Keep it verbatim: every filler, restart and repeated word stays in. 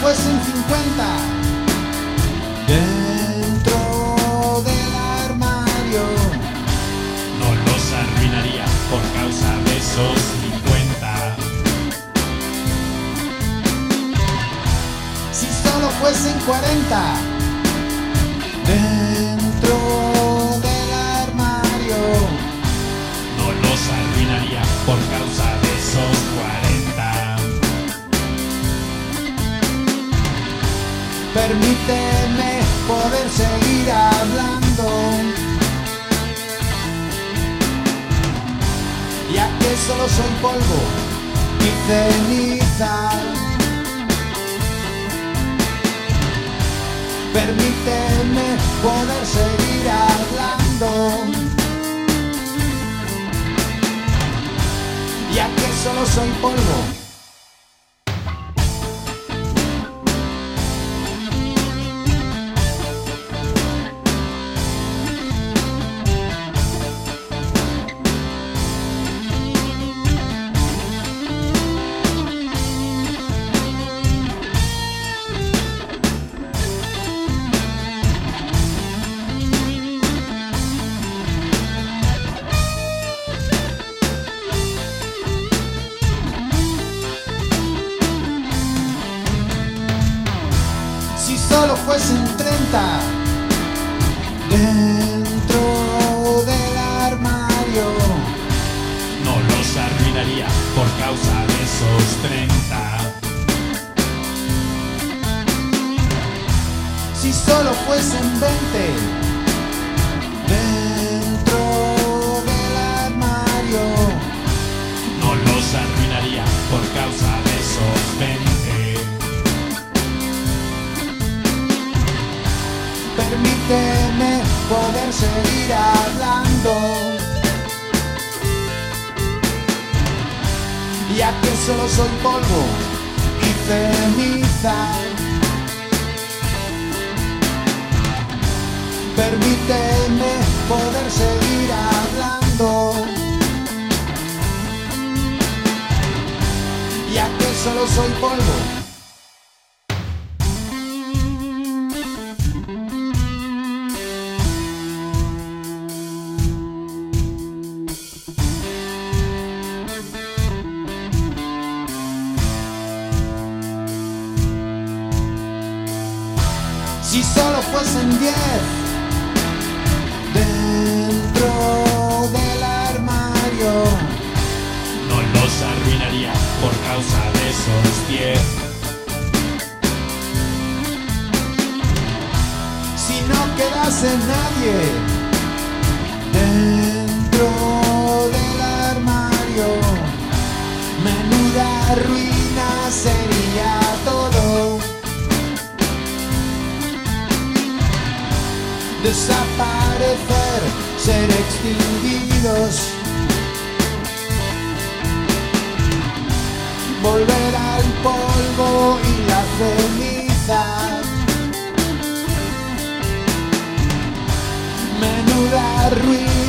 fuesen cincuenta dentro del armario, no los arruinaría por causa de esos cincuenta. Si solo fuesen cuarenta dentro del armario, no los arruinaría por causa de esos cuarenta. Permíteme poder seguir hablando, ya que solo soy polvo y ceniza. Permíteme poder seguir hablando, ya que solo soy polvo. Si solo fuesen treinta dentro del armario, no los arruinaría por causa de esos treinta. si solo fuesen veinte dentro del armario, no los arruinaría por causa de esos veinte. permíteme poder seguir hablando, ya que solo soy polvo y ceniza. Permíteme poder seguir hablando, ya que solo soy polvo. Si solo fuesen diez dentro del armario, no los arruinaría por causa de esos diez. si no quedase nadie dentro del armario, menuda ruina sería todo. Desaparecer, ser extinguidos, volver al polvo y la ceniza. Menuda ruina